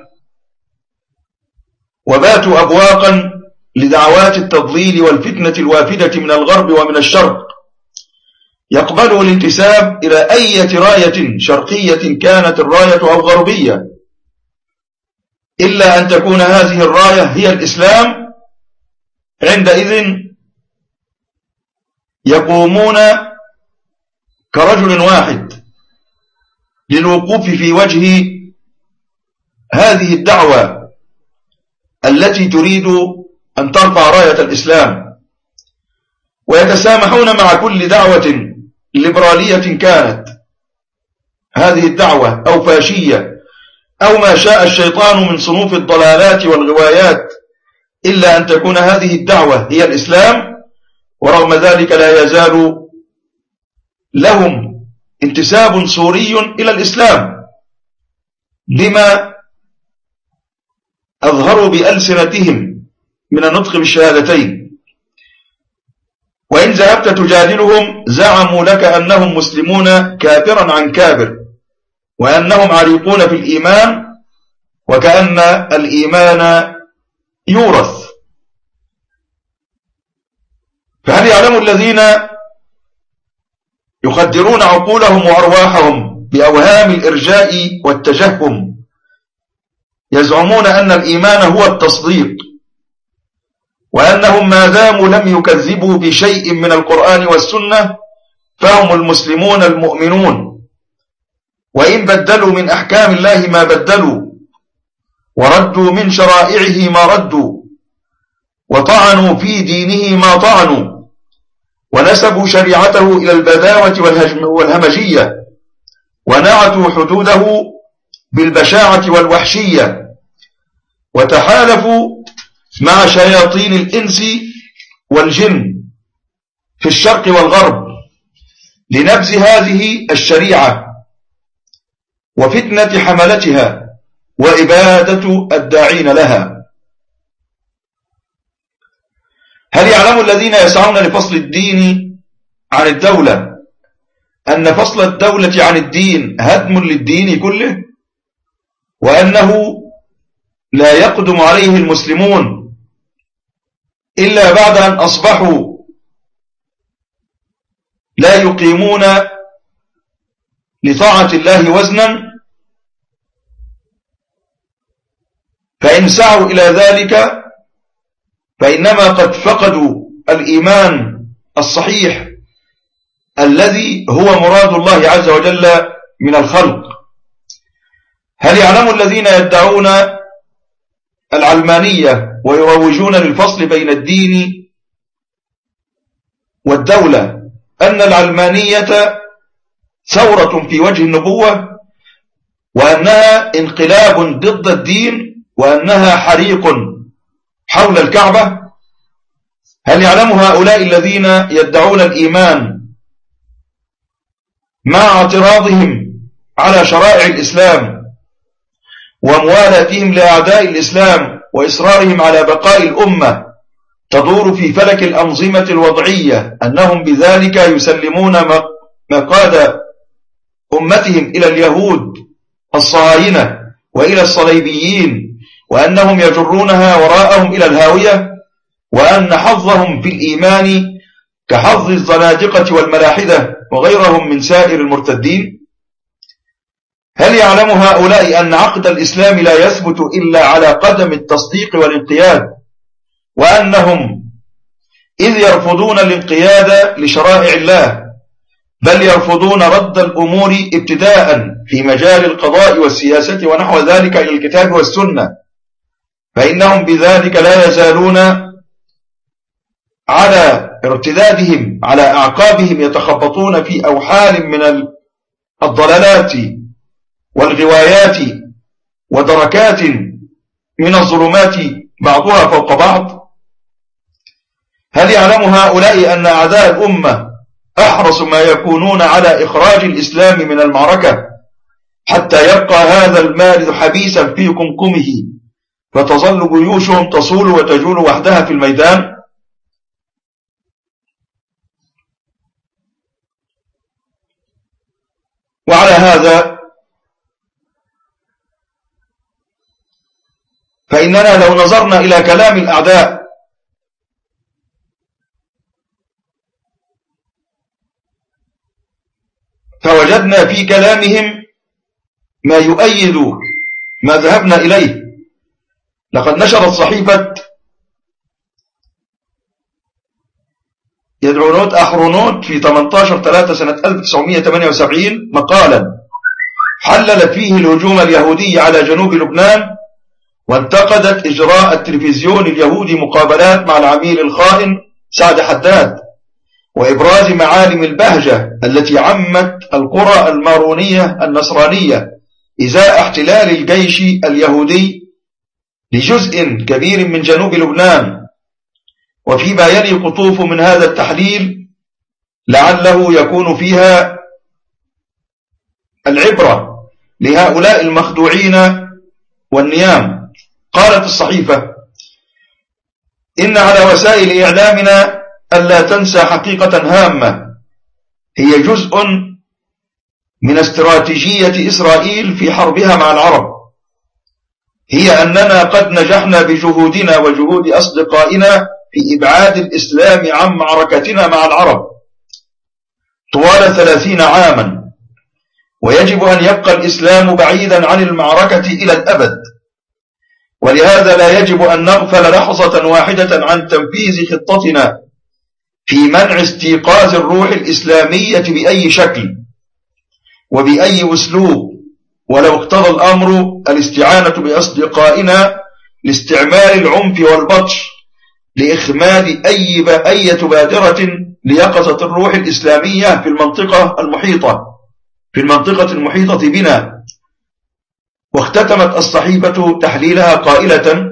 Speaker 1: وباتوا أبواقا لدعوات التضليل والفتنة الوافدة من الغرب ومن الشرق، يقبلوا الانتساب إلى أي راية شرقية كانت الراية أو غربية، إلا أن تكون هذه الراية هي الإسلام. عندئذ يقومون كرجل واحد للوقوف في وجه هذه الدعوة التي تريد أن ترفع راية الإسلام، ويتسامحون مع كل دعوة ليبرالية كانت هذه الدعوة أو فاشية أو ما شاء الشيطان من صنوف الضلالات والغوايات، إلا أن تكون هذه الدعوة هي الإسلام. ورغم ذلك لا يزال لهم انتساب سوري إلى الإسلام لما أظهروا بألسنتهم من النطق بالشهادتين. وإن ذهبت تجادلهم زعموا لك أنهم مسلمون كابرا عن كابر، وأنهم عريقون في الإيمان، وكأن الإيمان يورث. فهل يعلم الذين يخدرون عقولهم وأرواحهم بأوهام الإرجاء والتجهم يزعمون أن الإيمان هو التصديق، وأنهم ما داموا لم يكذبوا بشيء من القرآن والسنة فهم المسلمون المؤمنون، وإن بدلوا من أحكام الله ما بدلوا، وردوا من شرائعه ما ردوا، وطعنوا في دينه ما طعنوا، ونسبوا شريعته إلى البذاوة والهمجية، ونعتوا حدوده بالبشاعة والوحشية، وتحالفوا مع شياطين الإنس والجن في الشرق والغرب لنبذ هذه الشريعة وفتنة حملتها وإبادة الداعين لها. هل يعلم الذين يسعون لفصل الدين عن الدولة أن فصل الدولة عن الدين هدم للدين كله، وأنه لا يقدم عليه المسلمون إلا بعد أن أصبحوا لا يقيمون لطاعة الله وزنا؟ فإن سعوا إلى ذلك فإنما قد فقدوا الإيمان الصحيح الذي هو مراد الله عز وجل من الخلق. هل يعلم الذين يدعون العلمانية ويروجون للفصل بين الدين والدولة أن العلمانية ثورة في وجه النبوة، وأنها انقلاب ضد الدين، وأنها حريق حول الكعبة؟ هل يعلم هؤلاء الذين يدعون الإيمان مع اعتراضهم على شرائع الإسلام وموالاتهم لأعداء الإسلام وإصرارهم على بقاء الأمة تدور في فلك الأنظمة الوضعية أنهم بذلك يسلمون مقاد أمتهم إلى اليهود الصهاينة وإلى الصليبيين، وأنهم يجرونها وراءهم إلى الهاوية، وأن حظهم في الإيمان كحظ الزنادقة والملاحدة وغيرهم من سائر المرتدين؟ هل يعلم هؤلاء أن عقد الإسلام لا يثبت إلا على قدم التصديق والانقياد، وأنهم إذ يرفضون الانقياد لشرائع الله بل يرفضون رد الأمور ابتداء في مجال القضاء والسياسة ونحو ذلك إلى الكتاب والسنة، فإنهم بذلك لا يزالون على ارتدادهم على أعقابهم يتخبطون في أوحال من الضلالات والغوايات ودركات من الظلمات بعضها فوق بعض. هل يعلم هؤلاء أن أعداء الأمة أحرص ما يكونون على إخراج الإسلام من المعركة حتى يبقى هذا المارد حبيسا في قمقمه فتظل جيوشهم تصول وتجول وحدها في الميدان؟ وعلى هذا فإننا لو نظرنا إلى كلام الأعداء فوجدنا في كلامهم ما يؤيد ما ذهبنا إليه. لقد نشرت صحيفة يدرونوت أحرونوت في ثمانية عشر ثلاثة سنة ألف وتسعمائة وثمانية وسبعين مقالا حللت فيه الهجوم اليهودي على جنوب لبنان، وانتقدت إجراء التلفزيون اليهودي مقابلات مع العميل الخائن سعد حداد، وإبراز معالم البهجة التي عمت القرى المارونية النصرانية إزاء احتلال الجيش اليهودي لجزء كبير من جنوب لبنان. وفيما يلي قطوف من هذا التحليل لعله يكون فيها العبرة لهؤلاء المخدوعين والنيام. قالت الصحيفة: إن على وسائل إعلامنا ألا تنسى حقيقة هامة هي جزء من استراتيجية إسرائيل في حربها مع العرب، هي أننا قد نجحنا بجهودنا وجهود أصدقائنا في إبعاد الإسلام عن معركتنا مع العرب طوال ثلاثين عاما، ويجب أن يبقى الإسلام بعيدا عن المعركة إلى الأبد. ولهذا لا يجب أن نغفل لحظة واحدة عن تنفيذ خطتنا في منع استيقاظ الروح الإسلامية بأي شكل وبأي أسلوب، ولو اقتضى الأمر الاستعانة بأصدقائنا لاستعمال العنف والبطش لإخماد أي أي بادرة ليقظة الروح الإسلامية في المنطقة المحيطة في المنطقة المحيطة بنا. واختتمت الصحيفة تحليلها قائلة: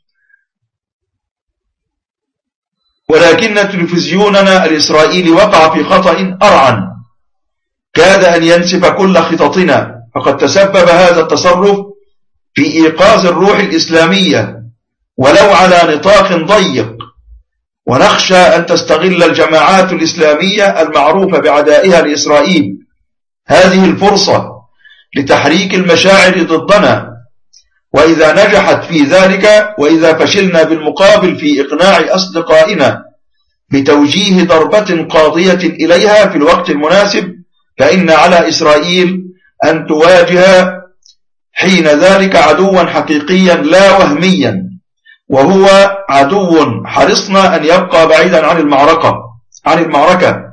Speaker 1: ولكن تلفزيوننا الإسرائيلي وقع في خطأ أرعن كاد أن ينسف كل خططنا، فقد تسبب هذا التصرف في إيقاظ الروح الإسلامية ولو على نطاق ضيق، ونخشى أن تستغل الجماعات الإسلامية المعروفة بعدائها لإسرائيل هذه الفرصة لتحريك المشاعر ضدنا، وإذا نجحت في ذلك وإذا فشلنا بالمقابل في إقناع أصدقائنا بتوجيه ضربة قاضية إليها في الوقت المناسب، فإن على إسرائيل أن تواجه حين ذلك عدوا حقيقيا لا وهميا، وهو عدو حرصنا أن يبقى بعيدا عن المعركة عن المعركة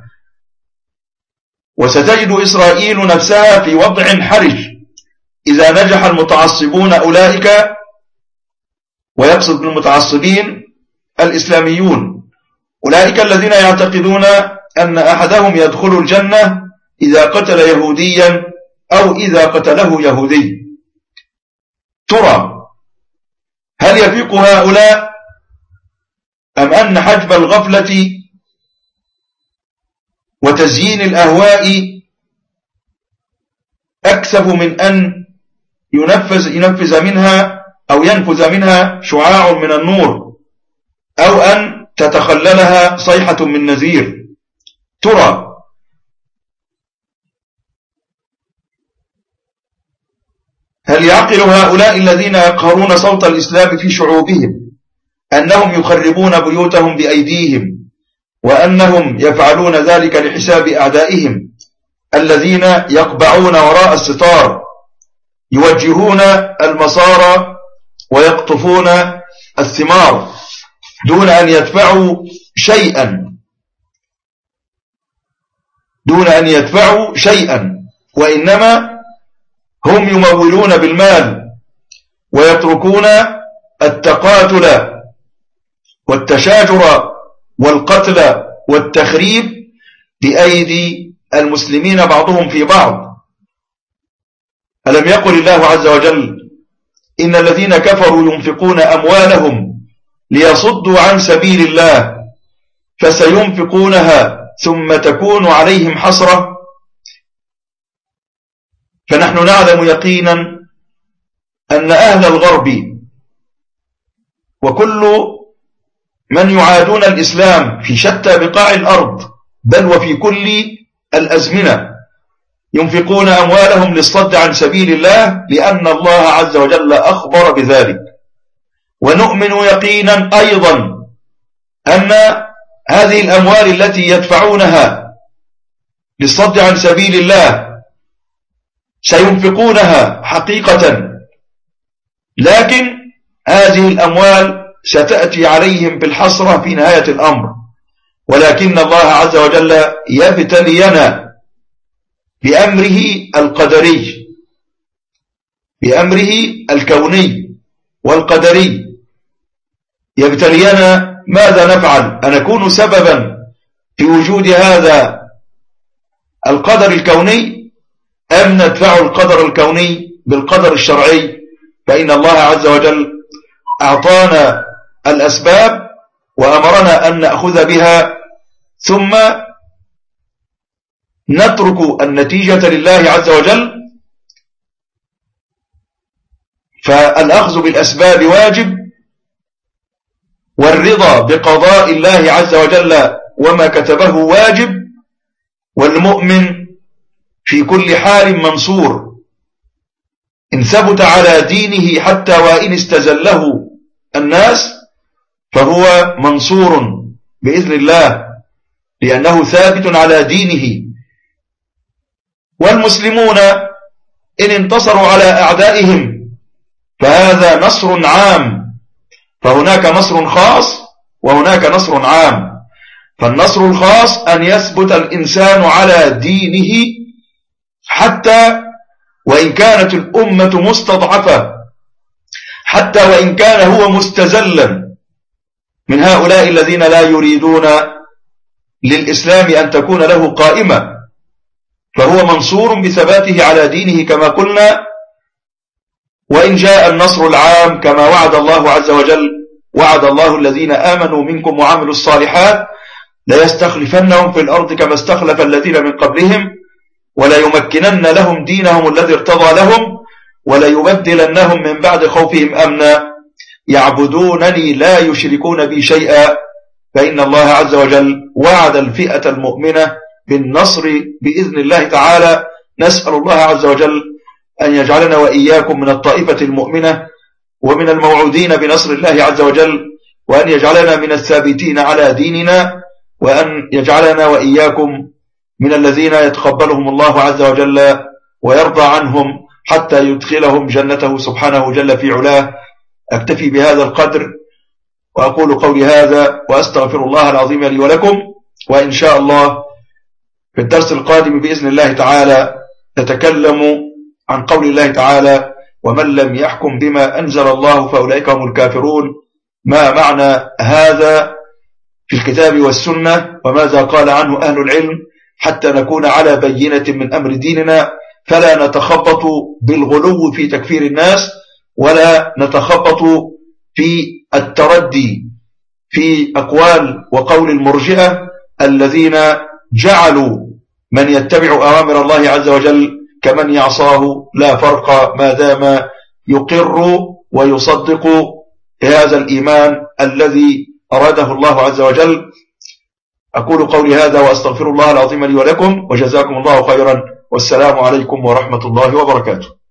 Speaker 1: وستجد إسرائيل نفسها في وضع حرج إذا نجح المتعصبون أولئك، ويقصد بالمتعصبين الإسلاميون، أولئك الذين يعتقدون أن أحدهم يدخل الجنة إذا قتل يهوديا أو إذا قتله يهودي. ترى هل يفيق هؤلاء أم أن حجب الغفلة وتزيين الأهواء أكثف من أن ينفذ, ينفذ منها أو ينفذ منها شعاع من النور، أو أن تتخللها صيحة من نذير؟ ترى هل يعقل هؤلاء الذين يقهرون صوت الإسلام في شعوبهم أنهم يخربون بيوتهم بأيديهم، وأنهم يفعلون ذلك لحساب أعدائهم الذين يقبعون وراء الستار، يوجهون المصارى ويقطفون الثمار دون أن يدفعوا شيئا دون أن يدفعوا شيئا وإنما هم يمولون بالمال ويتركون التقاتل والتشاجر والقتل والتخريب بأيدي المسلمين بعضهم في بعض. ألم يقل الله عز وجل: إن الذين كفروا ينفقون أموالهم ليصدوا عن سبيل الله فسينفقونها ثم تكون عليهم حسرة؟ فنحن نعلم يقينا أن أهل الغرب وكل من يعادون الإسلام في شتى بقاع الأرض بل وفي كل الأزمنة ينفقون أموالهم للصد عن سبيل الله، لأن الله عز وجل أخبر بذلك. ونؤمن يقينا أيضا أن هذه الأموال التي يدفعونها للصد عن سبيل الله سينفقونها حقيقة، لكن هذه الأموال ستأتي عليهم بالحسرة في نهاية الأمر. ولكن الله عز وجل يبتلينا بأمره القدري، بأمره الكوني والقدري، يبتلينا ماذا نفعل؟ أنكون سببا في وجود هذا القدر الكوني أم ندفع القدر الكوني بالقدر الشرعي؟ فإن الله عز وجل أعطانا الأسباب وأمرنا أن نأخذ بها ثم نترك النتيجة لله عز وجل. فالأخذ بالأسباب واجب، والرضا بقضاء الله عز وجل وما كتبه واجب، والمؤمن في كل حال منصور إن ثبت على دينه حتى وإن استزله الناس فهو منصور بإذن الله لأنه ثابت على دينه. والمسلمون إن انتصروا على أعدائهم فهذا نصر عام، فهناك نصر خاص وهناك نصر عام. فالنصر الخاص أن يثبت الإنسان على دينه حتى وإن كانت الأمة مستضعفة، حتى وإن كان هو مستزلا من هؤلاء الذين لا يريدون للإسلام أن تكون له قائمة، فهو منصور بثباته على دينه كما قلنا. وإن جاء النصر العام كما وعد الله عز وجل، وعد الله الذين آمنوا منكم وعملوا الصالحات ليستخلفنهم في الأرض كما استخلف الذين من قبلهم وليمكنن لهم دينهم الذي ارتضى لهم وليبدلنهم من بعد خوفهم أمنا يعبدونني لا يشركون بي شيئا. فإن الله عز وجل وعد الفئة المؤمنة بالنصر بإذن الله تعالى. نسأل الله عز وجل أن يجعلنا وإياكم من الطائفة المؤمنة ومن الموعودين بنصر الله عز وجل، وأن يجعلنا من الثابتين على ديننا، وأن يجعلنا وإياكم من الذين يتقبلهم الله عز وجل ويرضى عنهم حتى يدخلهم جنته سبحانه جل في علاه. أكتفي بهذا القدر وأقول قولي هذا وأستغفر الله العظيم لي ولكم. وإن شاء الله في الدرس القادم بإذن الله تعالى نتكلم عن قول الله تعالى: ومن لم يحكم بما أنزل الله فأولئك هم الكافرون. ما معنى هذا في الكتاب والسنة وماذا قال عنه أهل العلم حتى نكون على بينة من أمر ديننا، فلا نتخبط بالغلو في تكفير الناس ولا نتخبط في التردي في أقوال وقول المرجئة الذين جعلوا من يتبع أوامر الله عز وجل كمن يعصاه لا فرق ما دام يقر ويصدق هذا الإيمان الذي أراده الله عز وجل. أقول قولي هذا وأستغفر الله العظيم لي ولكم، وجزاكم الله خيرا، والسلام عليكم ورحمة الله وبركاته.